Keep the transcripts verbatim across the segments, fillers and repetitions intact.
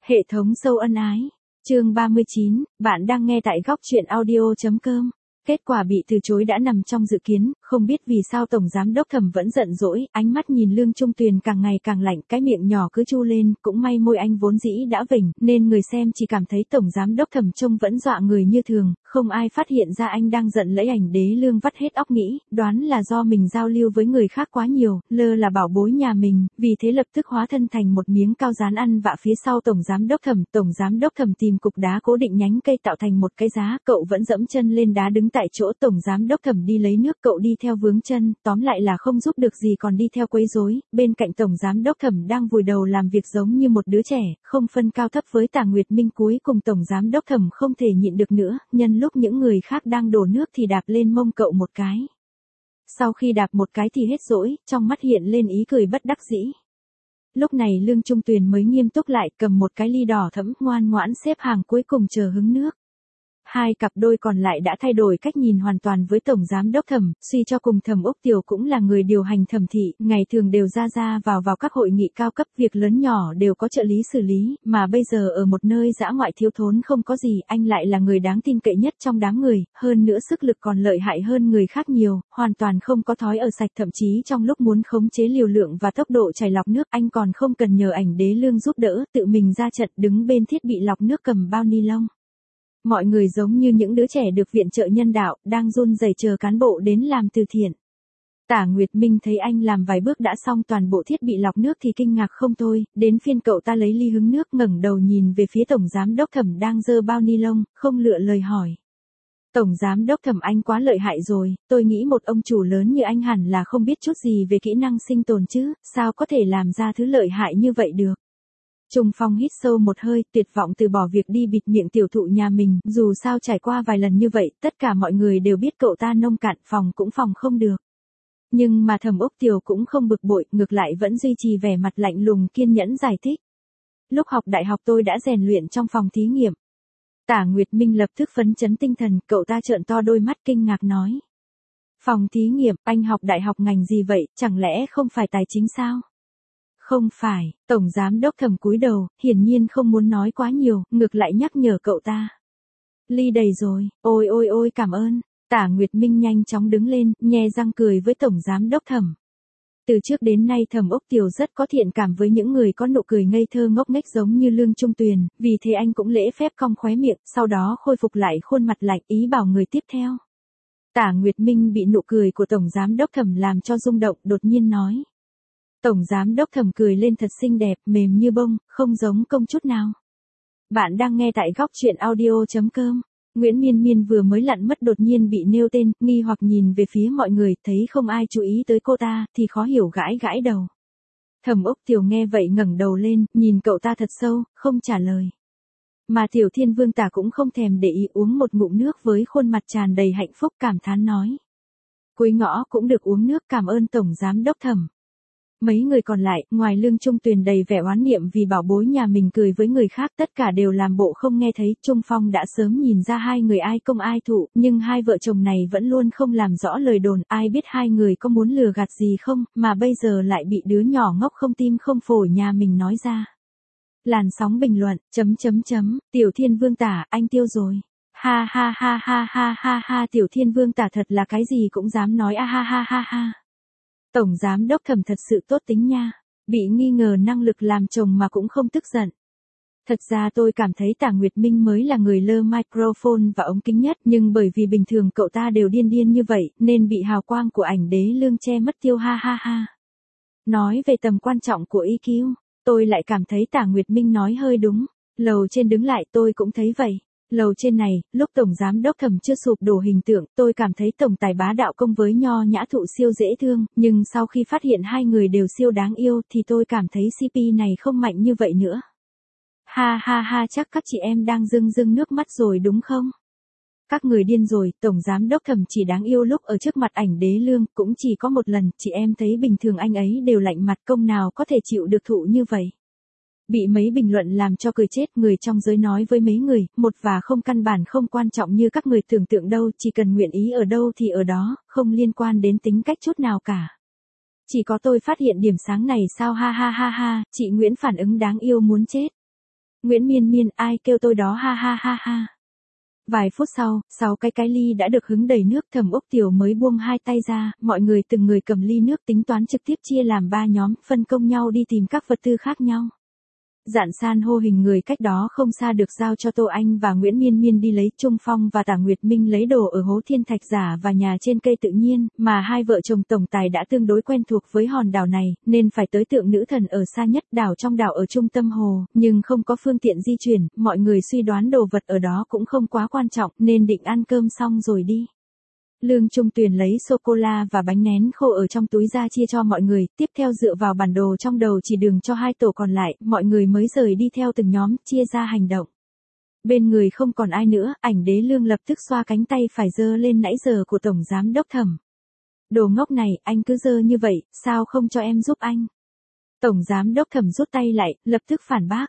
Hệ thống sâu ân ái. Chương ba mươi chín, bạn đang nghe tại góc truyện audio.com. Kết quả bị từ chối đã nằm trong dự kiến, không biết vì sao Tổng Giám Đốc Thẩm vẫn giận dỗi, ánh mắt nhìn Lương Trung Tuyền càng ngày càng lạnh, cái miệng nhỏ cứ chu lên, cũng may môi anh vốn dĩ đã vểnh, nên người xem chỉ cảm thấy Tổng Giám Đốc Thẩm trông vẫn dọa người như thường, không ai phát hiện ra anh đang giận lẫy. Ảnh Đế Lương vắt hết óc nghĩ, đoán là do mình giao lưu với người khác quá nhiều, lơ là bảo bối nhà mình, vì thế lập tức hóa thân thành một miếng cao rán ăn vạ phía sau Tổng Giám Đốc Thẩm. Tổng Giám Đốc Thẩm tìm cục đá cố định nhánh cây tạo thành một cái giá, cậu vẫn dẫm chân lên đá đứng tại chỗ. Tổng Giám Đốc Thẩm đi lấy nước, cậu đi theo vướng chân, tóm lại là không giúp được gì còn đi theo quấy rối. Bên cạnh Tổng Giám Đốc Thẩm đang vùi đầu làm việc giống như một đứa trẻ, không phân cao thấp với Tả Nguyệt Minh. Cuối cùng Tổng Giám Đốc Thẩm không thể nhịn được nữa, nhân lúc những người khác đang đổ nước thì đạp lên mông cậu một cái. Sau khi đạp một cái thì hết dỗi, trong mắt hiện lên ý cười bất đắc dĩ. Lúc này Lương Trung Tuyền mới nghiêm túc lại, cầm một cái ly đỏ thẫm, ngoan ngoãn xếp hàng cuối cùng chờ hứng nước. Hai cặp đôi còn lại đã thay đổi cách nhìn hoàn toàn với Tổng Giám Đốc Thẩm, suy cho cùng Thẩm Úc Tiều cũng là người điều hành Thẩm thị, ngày thường đều ra ra vào vào các hội nghị cao cấp, việc lớn nhỏ đều có trợ lý xử lý, mà bây giờ ở một nơi dã ngoại thiếu thốn không có gì, anh lại là người đáng tin cậy nhất trong đám người, hơn nữa sức lực còn lợi hại hơn người khác nhiều, hoàn toàn không có thói ở sạch, thậm chí trong lúc muốn khống chế liều lượng và tốc độ chảy lọc nước, anh còn không cần nhờ Ảnh Đế Lương giúp đỡ, tự mình ra trận đứng bên thiết bị lọc nước cầm bao ni lông. Mọi người giống như những đứa trẻ được viện trợ nhân đạo, đang run rẩy chờ cán bộ đến làm từ thiện. Tả Nguyệt Minh thấy anh làm vài bước đã xong toàn bộ thiết bị lọc nước thì kinh ngạc không thôi, đến phiên cậu ta lấy ly hứng nước, ngẩng đầu nhìn về phía Tổng Giám Đốc Thẩm đang giơ bao ni lông, không lựa lời hỏi. Tổng Giám Đốc Thẩm, anh quá lợi hại rồi, tôi nghĩ một ông chủ lớn như anh hẳn là không biết chút gì về kỹ năng sinh tồn chứ, sao có thể làm ra thứ lợi hại như vậy được. Trung Phong hít sâu một hơi, tuyệt vọng từ bỏ việc đi bịt miệng tiểu thụ nhà mình, dù sao trải qua vài lần như vậy, tất cả mọi người đều biết cậu ta nông cạn, phòng cũng phòng không được. Nhưng mà Thẩm Úc Tiều cũng không bực bội, ngược lại vẫn duy trì vẻ mặt lạnh lùng kiên nhẫn giải thích. Lúc học đại học tôi đã rèn luyện trong phòng thí nghiệm. Tả Nguyệt Minh lập tức phấn chấn tinh thần, cậu ta trợn to đôi mắt kinh ngạc nói. Phòng thí nghiệm, anh học đại học ngành gì vậy, chẳng lẽ không phải tài chính sao? Không phải, Tổng Giám Đốc Thẩm cúi đầu, hiển nhiên không muốn nói quá nhiều, ngược lại nhắc nhở cậu ta. Ly đầy rồi, ôi ôi ôi cảm ơn. Tả Nguyệt Minh nhanh chóng đứng lên, nhe răng cười với Tổng Giám Đốc Thẩm. Từ trước đến nay Thẩm Úc Tiều rất có thiện cảm với những người có nụ cười ngây thơ ngốc nghếch giống như Lương Trung Tuyền, vì thế anh cũng lễ phép cong khóe miệng, sau đó khôi phục lại khuôn mặt lạnh, ý bảo người tiếp theo. Tả Nguyệt Minh bị nụ cười của Tổng Giám Đốc Thẩm làm cho rung động, đột nhiên nói. Tổng Giám Đốc Thẩm cười lên thật xinh đẹp, mềm như bông, không giống công chút nào. Bạn đang nghe tại góc truyện audio.com. Nguyễn Miên Miên vừa mới lặn mất đột nhiên bị nêu tên, nghi hoặc nhìn về phía mọi người, thấy không ai chú ý tới cô ta, thì khó hiểu gãi gãi đầu. Thẩm Úc Tiều nghe vậy ngẩng đầu lên, nhìn cậu ta thật sâu, không trả lời. Mà Tiểu Thiên Vương Tả cũng không thèm để ý, uống một ngụm nước với khuôn mặt tràn đầy hạnh phúc, cảm thán nói. Cuối ngõ cũng được uống nước, cảm ơn Tổng Giám Đốc Thẩm. Mấy người còn lại, ngoài Lương Trung Tuyền đầy vẻ oán niệm vì bảo bối nhà mình cười với người khác, tất cả đều làm bộ không nghe thấy. Trung Phong đã sớm nhìn ra hai người ai công ai thụ, nhưng hai vợ chồng này vẫn luôn không làm rõ lời đồn, ai biết hai người có muốn lừa gạt gì không, mà bây giờ lại bị đứa nhỏ ngốc không tim không phổi nhà mình nói ra. Làn sóng bình luận, chấm chấm chấm, Tiểu Thiên Vương Tả, anh tiêu rồi. Ha ha ha ha ha ha ha, Tiểu Thiên Vương Tả thật là cái gì cũng dám nói, a ha ha ha ha. Tổng Giám Đốc Thẩm thật sự tốt tính nha, bị nghi ngờ năng lực làm chồng mà cũng không tức giận. Thật ra tôi cảm thấy Tả Nguyệt Minh mới là người lơ microphone và ống kính nhất, nhưng bởi vì bình thường cậu ta đều điên điên như vậy, nên bị hào quang của Ảnh Đế Lương che mất tiêu, ha ha ha. Nói về tầm quan trọng của e quy, tôi lại cảm thấy Tả Nguyệt Minh nói hơi đúng. Lầu trên đứng lại, tôi cũng thấy vậy. Lầu trên này, lúc Tổng Giám Đốc Thẩm chưa sụp đổ hình tượng, tôi cảm thấy Tổng Tài bá đạo công với nho nhã thụ siêu dễ thương, nhưng sau khi phát hiện hai người đều siêu đáng yêu thì tôi cảm thấy xê pê này không mạnh như vậy nữa. Ha ha ha, chắc các chị em đang rưng rưng nước mắt rồi đúng không? Các người điên rồi, Tổng Giám Đốc Thẩm chỉ đáng yêu lúc ở trước mặt Ảnh Đế Lương, cũng chỉ có một lần, chị em thấy bình thường anh ấy đều lạnh mặt, công nào có thể chịu được thụ như vậy. Bị mấy bình luận làm cho cười chết, người trong giới nói với mấy người, một và không căn bản không quan trọng như các người tưởng tượng đâu, chỉ cần nguyện ý ở đâu thì ở đó, không liên quan đến tính cách chút nào cả. Chỉ có tôi phát hiện điểm sáng này sao, ha ha ha ha, chị Nguyễn phản ứng đáng yêu muốn chết. Nguyễn Miên Miên, ai kêu tôi đó ha ha ha ha. Vài phút sau, sáu cái cái ly đã được hứng đầy nước, Thẩm Úc Tiểu mới buông hai tay ra, mọi người từng người cầm ly nước tính toán trực tiếp chia làm ba nhóm, phân công nhau đi tìm các vật tư khác nhau. Dạn san hô hình người cách đó không xa được giao cho Tô Anh và Nguyễn Miên Miên đi lấy, Trung Phong và Tả Nguyệt Minh lấy đồ ở hố thiên thạch giả và nhà trên cây tự nhiên, mà hai vợ chồng tổng tài đã tương đối quen thuộc với hòn đảo này, nên phải tới tượng nữ thần ở xa nhất, đảo trong đảo ở trung tâm hồ, nhưng không có phương tiện di chuyển, mọi người suy đoán đồ vật ở đó cũng không quá quan trọng, nên định ăn cơm xong rồi đi. Lương Trung Tuyền lấy sô-cô-la và bánh nén khô ở trong túi ra chia cho mọi người, tiếp theo dựa vào bản đồ trong đầu chỉ đường cho hai tổ còn lại, mọi người mới rời đi theo từng nhóm, chia ra hành động. Bên người không còn ai nữa, Ảnh Đế Lương lập tức xoa cánh tay phải giơ lên nãy giờ của Tổng Giám Đốc Thẩm. Đồ ngốc này, anh cứ giơ như vậy, sao không cho em giúp anh? Tổng Giám Đốc Thẩm rút tay lại, lập tức phản bác.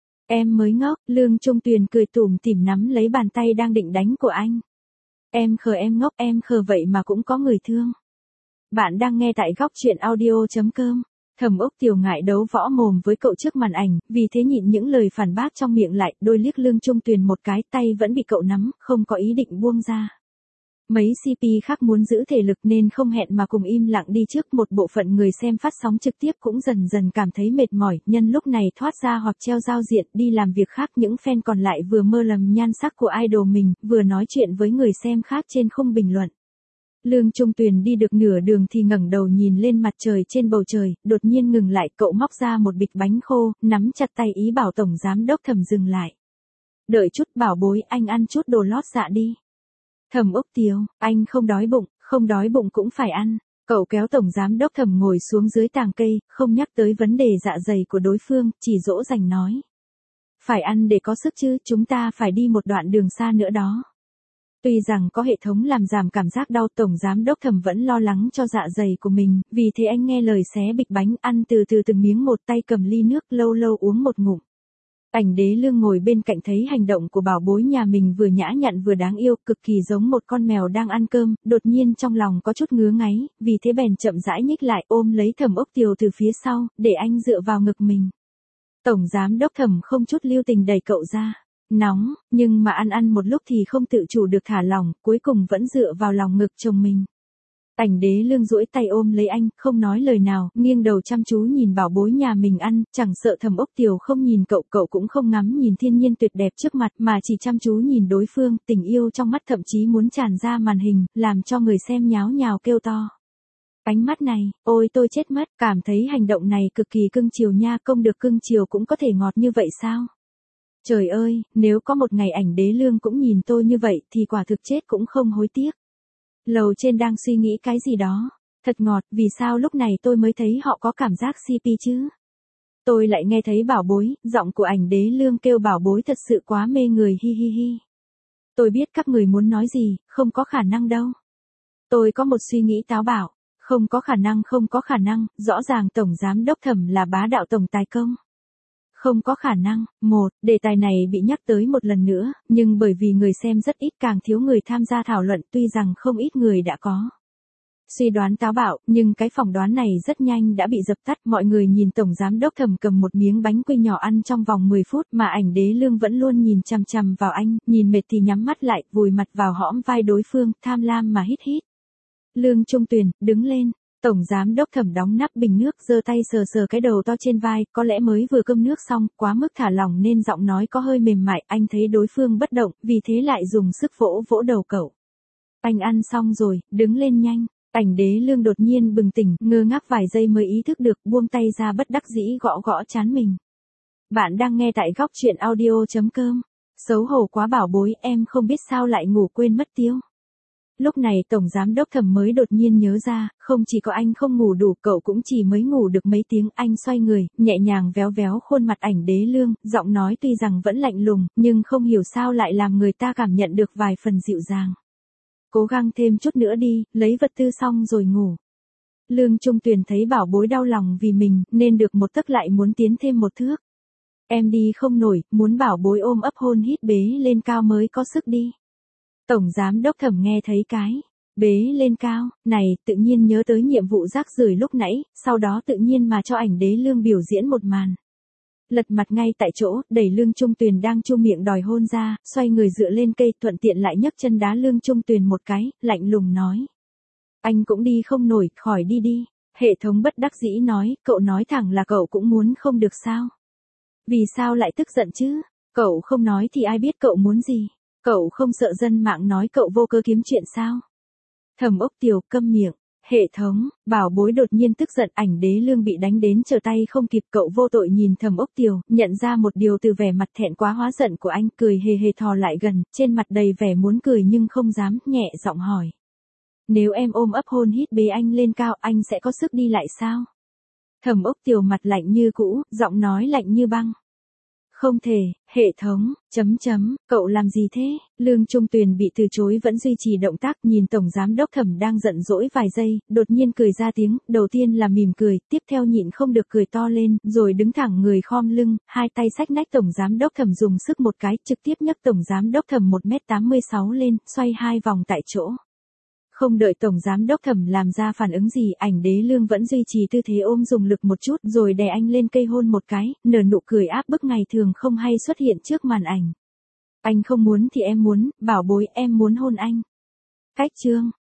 Em mới ngốc, Lương Trung Tuyền cười tủm tỉm nắm lấy bàn tay đang định đánh của anh. Em khờ em ngốc em khờ vậy mà cũng có người thương. Bạn đang nghe tại góc truyện audio.com. Thẩm Úc Tiểu ngại đấu võ mồm với cậu trước màn ảnh, vì thế nhịn những lời phản bác trong miệng lại, đôi liếc Lương Trung Tuyền một cái, tay vẫn bị cậu nắm, không có ý định buông ra. Mấy xê pê khác muốn giữ thể lực nên không hẹn mà cùng im lặng đi trước, một bộ phận người xem phát sóng trực tiếp cũng dần dần cảm thấy mệt mỏi, nhân lúc này thoát ra hoặc treo giao diện đi làm việc khác, những fan còn lại vừa mơ lầm nhan sắc của idol mình, vừa nói chuyện với người xem khác trên khung bình luận. Lương Trung Tuyền đi được nửa đường thì ngẩng đầu nhìn lên mặt trời trên bầu trời, đột nhiên ngừng lại, cậu móc ra một bịch bánh khô, nắm chặt tay ý bảo Tổng Giám Đốc Thẩm dừng lại. Đợi chút bảo bối, anh ăn chút đồ lót dạ đi. Thẩm Úc Tiểu, anh không đói bụng, không đói bụng cũng phải ăn. Cậu kéo Tổng Giám Đốc Thẩm ngồi xuống dưới tàng cây, không nhắc tới vấn đề dạ dày của đối phương, chỉ dỗ dành nói. Phải ăn để có sức chứ, chúng ta phải đi một đoạn đường xa nữa đó. Tuy rằng có hệ thống làm giảm cảm giác đau, Tổng Giám Đốc Thẩm vẫn lo lắng cho dạ dày của mình, vì thế anh nghe lời xé bịch bánh, ăn từ từ từng miếng một, tay cầm ly nước, lâu lâu uống một ngụm. Ảnh Đế Lương ngồi bên cạnh thấy hành động của bảo bối nhà mình vừa nhã nhặn vừa đáng yêu, cực kỳ giống một con mèo đang ăn cơm, đột nhiên trong lòng có chút ngứa ngáy, vì thế bèn chậm rãi nhích lại ôm lấy Thẩm Úc Tiểu từ phía sau, để anh dựa vào ngực mình. Tổng Giám Đốc Thẩm không chút lưu tình đẩy cậu ra. Nóng, nhưng mà ăn ăn một lúc thì không tự chủ được thả lỏng, cuối cùng vẫn dựa vào lòng ngực chồng mình. Ảnh Đế Lương duỗi tay ôm lấy anh, không nói lời nào, nghiêng đầu chăm chú nhìn bảo bối nhà mình ăn, chẳng sợ Thẩm Úc Tiểu không nhìn cậu, cậu cũng không ngắm nhìn thiên nhiên tuyệt đẹp trước mặt, mà chỉ chăm chú nhìn đối phương, tình yêu trong mắt thậm chí muốn tràn ra màn hình, làm cho người xem nháo nhào kêu to. Ánh mắt này, ôi tôi chết mất, cảm thấy hành động này cực kỳ cưng chiều nha, công được cưng chiều cũng có thể ngọt như vậy sao? Trời ơi, nếu có một ngày Ảnh Đế Lương cũng nhìn tôi như vậy thì quả thực chết cũng không hối tiếc. Lầu trên đang suy nghĩ cái gì đó. Thật ngọt, vì sao lúc này tôi mới thấy họ có cảm giác xê pê chứ? Tôi lại nghe thấy bảo bối, giọng của Ảnh Đế Lương kêu bảo bối thật sự quá mê người, hi hi hi. Tôi biết các người muốn nói gì, không có khả năng đâu. Tôi có một suy nghĩ táo bạo, không có khả năng không có khả năng, rõ ràng Tổng Giám Đốc Thẩm là bá đạo tổng tài công. Không có khả năng, một, đề tài này bị nhắc tới một lần nữa, nhưng bởi vì người xem rất ít càng thiếu người tham gia thảo luận, tuy rằng không ít người đã có suy đoán táo bạo, nhưng cái phỏng đoán này rất nhanh đã bị dập tắt, mọi người nhìn Tổng Giám Đốc Thẩm cầm một miếng bánh quy nhỏ ăn trong vòng mười phút mà Ảnh Đế Lương vẫn luôn nhìn chằm chằm vào anh, nhìn mệt thì nhắm mắt lại, vùi mặt vào hõm vai đối phương, tham lam mà hít hít. Lương Trung Tuyền, đứng lên. Tổng Giám Đốc Thẩm đóng nắp bình nước, giơ tay sờ sờ cái đầu to trên vai, có lẽ mới vừa cơm nước xong, quá mức thả lỏng nên giọng nói có hơi mềm mại, anh thấy đối phương bất động, vì thế lại dùng sức vỗ vỗ đầu cậu. Anh ăn xong rồi, đứng lên nhanh. Ảnh Đế Lương đột nhiên bừng tỉnh, ngơ ngác vài giây mới ý thức được, buông tay ra bất đắc dĩ gõ gõ trán mình. Bạn đang nghe tại góc truyện audio.com. Xấu hổ quá bảo bối, em không biết sao lại ngủ quên mất tiêu. Lúc này Tổng Giám Đốc Thẩm mới đột nhiên nhớ ra, không chỉ có anh không ngủ đủ, cậu cũng chỉ mới ngủ được mấy tiếng, anh xoay người, nhẹ nhàng véo véo khuôn mặt Ảnh Đế Lương, giọng nói tuy rằng vẫn lạnh lùng, nhưng không hiểu sao lại làm người ta cảm nhận được vài phần dịu dàng. Cố gắng thêm chút nữa đi, lấy vật tư xong rồi ngủ. Lương Trung Tuyền thấy bảo bối đau lòng vì mình, nên được một tấc lại muốn tiến thêm một thước. Em đi không nổi, muốn bảo bối ôm ấp hôn hít bế lên cao mới có sức đi. Tổng Giám Đốc Thẩm nghe thấy cái bế lên cao này, tự nhiên nhớ tới nhiệm vụ rác rưởi lúc nãy, sau đó tự nhiên mà cho Ảnh Đế Lương biểu diễn một màn. lật mặt ngay tại chỗ, đẩy Lương Trung Tuyền đang chu miệng đòi hôn ra, xoay người dựa lên cây, thuận tiện lại nhấc chân đá Lương Trung Tuyền một cái, lạnh lùng nói. Anh cũng đi không nổi, khỏi đi đi. Hệ thống bất đắc dĩ nói, cậu nói thẳng là cậu cũng muốn không được sao? Vì sao lại tức giận chứ? Cậu không nói thì ai biết cậu muốn gì? Cậu không sợ dân mạng nói cậu vô cơ kiếm chuyện sao? Thẩm Ốc Tiều câm miệng. Hệ thống, bảo bối đột nhiên tức giận, ảnh đế Lương bị đánh đến trở tay không kịp, cậu vô tội nhìn Thẩm Ốc Tiều, nhận ra một điều từ vẻ mặt thẹn quá hóa giận của anh, cười hề hề thò lại gần, trên mặt đầy vẻ muốn cười nhưng không dám, nhẹ giọng hỏi. Nếu em ôm ấp hôn hít bế anh lên cao, anh sẽ có sức đi lại sao? Thẩm Ốc Tiều mặt lạnh như cũ, giọng nói lạnh như băng. Không thể, hệ thống, chấm chấm, cậu làm gì thế? Lương Trung Tuyền bị từ chối vẫn duy trì động tác, nhìn Tổng Giám Đốc Thẩm đang giận dỗi vài giây, đột nhiên cười ra tiếng, đầu tiên là mỉm cười, tiếp theo nhịn không được cười to lên, rồi đứng thẳng người khom lưng, hai tay xách nách Tổng Giám Đốc Thẩm dùng sức một cái, trực tiếp nhấc Tổng Giám Đốc Thẩm một mét tám mươi sáu lên, xoay hai vòng tại chỗ. Không đợi Tổng Giám Đốc Thẩm làm ra phản ứng gì, ảnh đế Lương vẫn duy trì tư thế ôm dùng lực một chút, rồi đè anh lên cây hôn một cái, nở nụ cười áp bức ngày thường không hay xuất hiện trước màn ảnh. Anh không muốn thì em muốn, bảo bối em muốn hôn anh. Cách chương.